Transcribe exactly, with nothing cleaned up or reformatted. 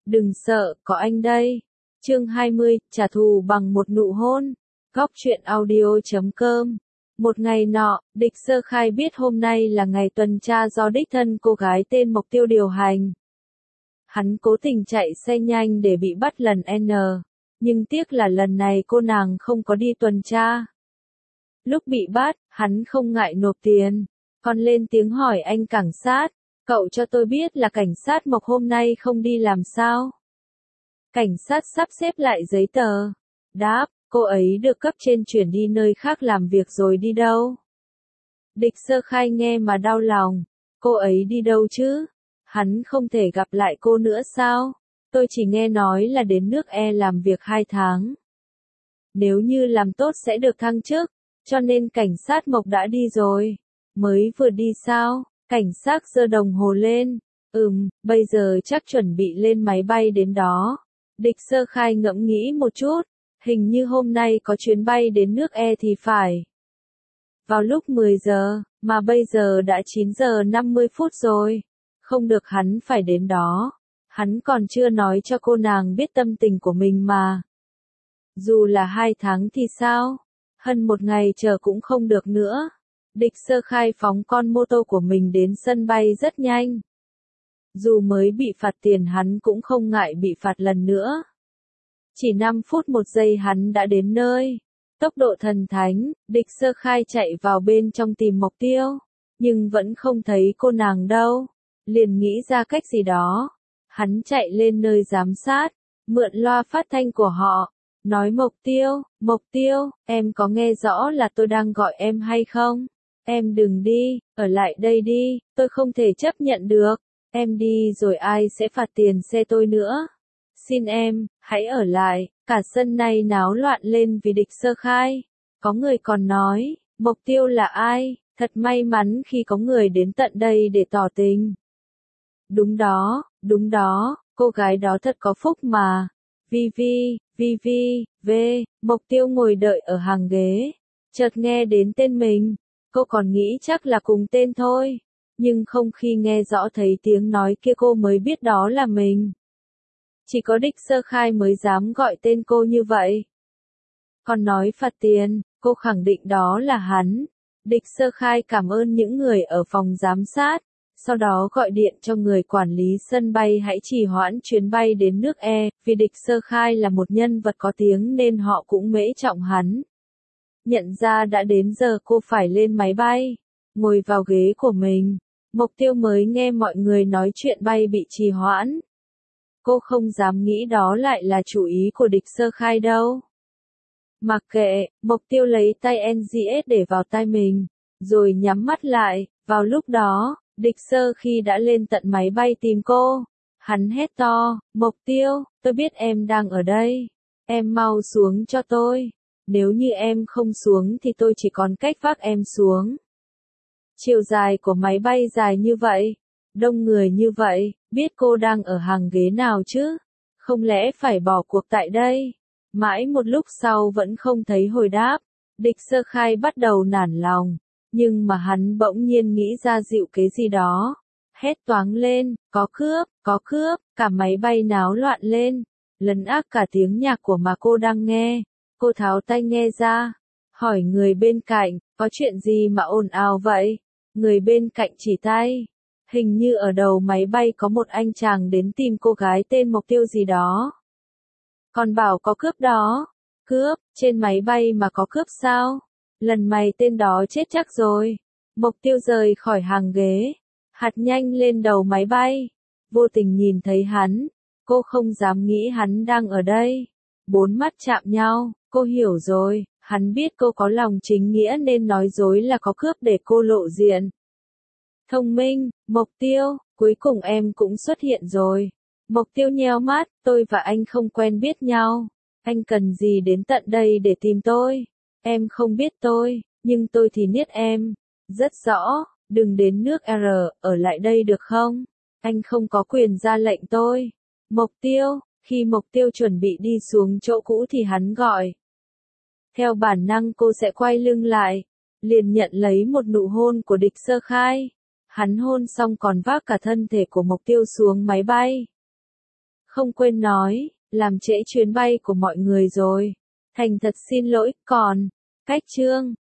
Đừng sợ, có anh đây. Chương hai mươi, trả thù bằng một nụ hôn. Góc truyện audio chấm com. Một ngày nọ, Địch Sơ Khai biết hôm nay là ngày tuần tra do đích thân cô gái tên Mộc Tiêu điều hành. Hắn cố tình chạy xe nhanh để bị bắt lần N, nhưng tiếc là lần này cô nàng không có đi tuần tra. Lúc bị bắt, hắn không ngại nộp tiền, còn lên tiếng hỏi anh cảnh sát, cậu cho tôi biết là cảnh sát Mộc hôm nay không đi làm sao? Cảnh sát sắp xếp lại giấy tờ. Đáp, cô ấy được cấp trên chuyển đi nơi khác làm việc rồi. Đi đâu? Địch Sơ Khai nghe mà đau lòng. Cô ấy đi đâu chứ? Hắn không thể gặp lại cô nữa sao? Tôi chỉ nghe nói là đến nước E làm việc hai tháng. Nếu như làm tốt sẽ được thăng chức, cho nên cảnh sát Mộc đã đi rồi. Mới vừa đi sao? Cảnh sát giơ đồng hồ lên. Ừm, bây giờ chắc chuẩn bị lên máy bay đến đó. Địch Sơ Khai ngẫm nghĩ một chút. Hình như hôm nay có chuyến bay đến nước E thì phải. Vào lúc mười giờ, mà bây giờ đã chín giờ năm mươi phút rồi. Không được, hắn phải đến đó. Hắn còn chưa nói cho cô nàng biết tâm tình của mình mà. Dù là hai tháng thì sao? Hơn một ngày chờ cũng không được nữa. Địch Sơ Khai phóng con mô tô của mình đến sân bay rất nhanh. Dù mới bị phạt tiền hắn cũng không ngại bị phạt lần nữa. Chỉ năm phút một giây hắn đã đến nơi. Tốc độ thần thánh, Địch Sơ Khai chạy vào bên trong tìm Mộc Tiêu. Nhưng vẫn không thấy cô nàng đâu. Liền nghĩ ra cách gì đó. Hắn chạy lên nơi giám sát, mượn loa phát thanh của họ. Nói Mộc Tiêu, Mộc Tiêu, em có nghe rõ là tôi đang gọi em hay không? Em đừng đi, ở lại đây đi, tôi không thể chấp nhận được. Em đi rồi ai sẽ phạt tiền xe tôi nữa? Xin em, hãy ở lại. Cả sân này náo loạn lên vì Địch Sơ Khai. Có người còn nói, Mộc Tiêu là ai? Thật may mắn khi có người đến tận đây để tỏ tình. Đúng đó, đúng đó, cô gái đó thật có phúc mà. Vi Vi, Vi Vi, V, Mộc Tiêu ngồi đợi ở hàng ghế. Chợt nghe đến tên mình, cô còn nghĩ chắc là cùng tên thôi. Nhưng không, khi nghe rõ thấy tiếng nói kia cô mới biết đó là mình. Chỉ có Địch Sơ Khai mới dám gọi tên cô như vậy. Còn nói phạt tiền, cô khẳng định đó là hắn. Địch Sơ Khai cảm ơn những người ở phòng giám sát, sau đó gọi điện cho người quản lý sân bay hãy trì hoãn chuyến bay đến nước E, vì Địch Sơ Khai là một nhân vật có tiếng nên họ cũng mễ trọng hắn. Nhận ra đã đến giờ cô phải lên máy bay, ngồi vào ghế của mình. Mộc Tiêu mới nghe mọi người nói chuyện bay bị trì hoãn. Cô không dám nghĩ đó lại là chủ ý của Địch Sơ Khai đâu. Mặc kệ, Mộc Tiêu lấy tay en giê ét để vào tai mình, rồi nhắm mắt lại. Vào lúc đó, Địch Sơ Khi đã lên tận máy bay tìm cô. Hắn hét to, Mộc Tiêu, tôi biết em đang ở đây. Em mau xuống cho tôi. Nếu như em không xuống thì tôi chỉ còn cách vác em xuống. Chiều dài của máy bay dài như vậy, đông người như vậy, biết cô đang ở hàng ghế nào chứ? Không lẽ phải bỏ cuộc tại đây? Mãi một lúc sau vẫn không thấy hồi đáp. Địch Sơ Khai bắt đầu nản lòng. Nhưng mà hắn bỗng nhiên nghĩ ra dịu kế gì đó. Hét toáng lên, có cướp, có cướp, cả máy bay náo loạn lên. Lấn át cả tiếng nhạc của mà cô đang nghe. Cô tháo tai nghe ra. Hỏi người bên cạnh, có chuyện gì mà ồn ào vậy? Người bên cạnh chỉ tay. Hình như ở đầu máy bay có một anh chàng đến tìm cô gái tên Mộc Tiêu gì đó. Còn bảo có cướp đó. Cướp, trên máy bay mà có cướp sao? Lần mày tên đó chết chắc rồi. Mộc Tiêu rời khỏi hàng ghế, hạt nhanh lên đầu máy bay. Vô tình nhìn thấy hắn, cô không dám nghĩ hắn đang ở đây. Bốn mắt chạm nhau, cô hiểu rồi, hắn biết cô có lòng chính nghĩa nên nói dối là có cướp để cô lộ diện. Thông minh, Mộc Tiêu, cuối cùng em cũng xuất hiện rồi. Mộc Tiêu nheo mắt, tôi và anh không quen biết nhau. Anh cần gì đến tận đây để tìm tôi? Em không biết tôi, nhưng tôi thì biết em. Rất rõ, đừng đến nước R, ở lại đây được không? Anh không có quyền ra lệnh tôi. Mộc Tiêu, khi Mộc Tiêu chuẩn bị đi xuống chỗ cũ thì hắn gọi. Theo bản năng cô sẽ quay lưng lại, liền nhận lấy một nụ hôn của Địch Sơ Khai. Hắn hôn xong còn vác cả thân thể của Mộc Tiêu xuống máy bay. Không quên nói, làm trễ chuyến bay của mọi người rồi. Thành thật xin lỗi, còn, cách Trương.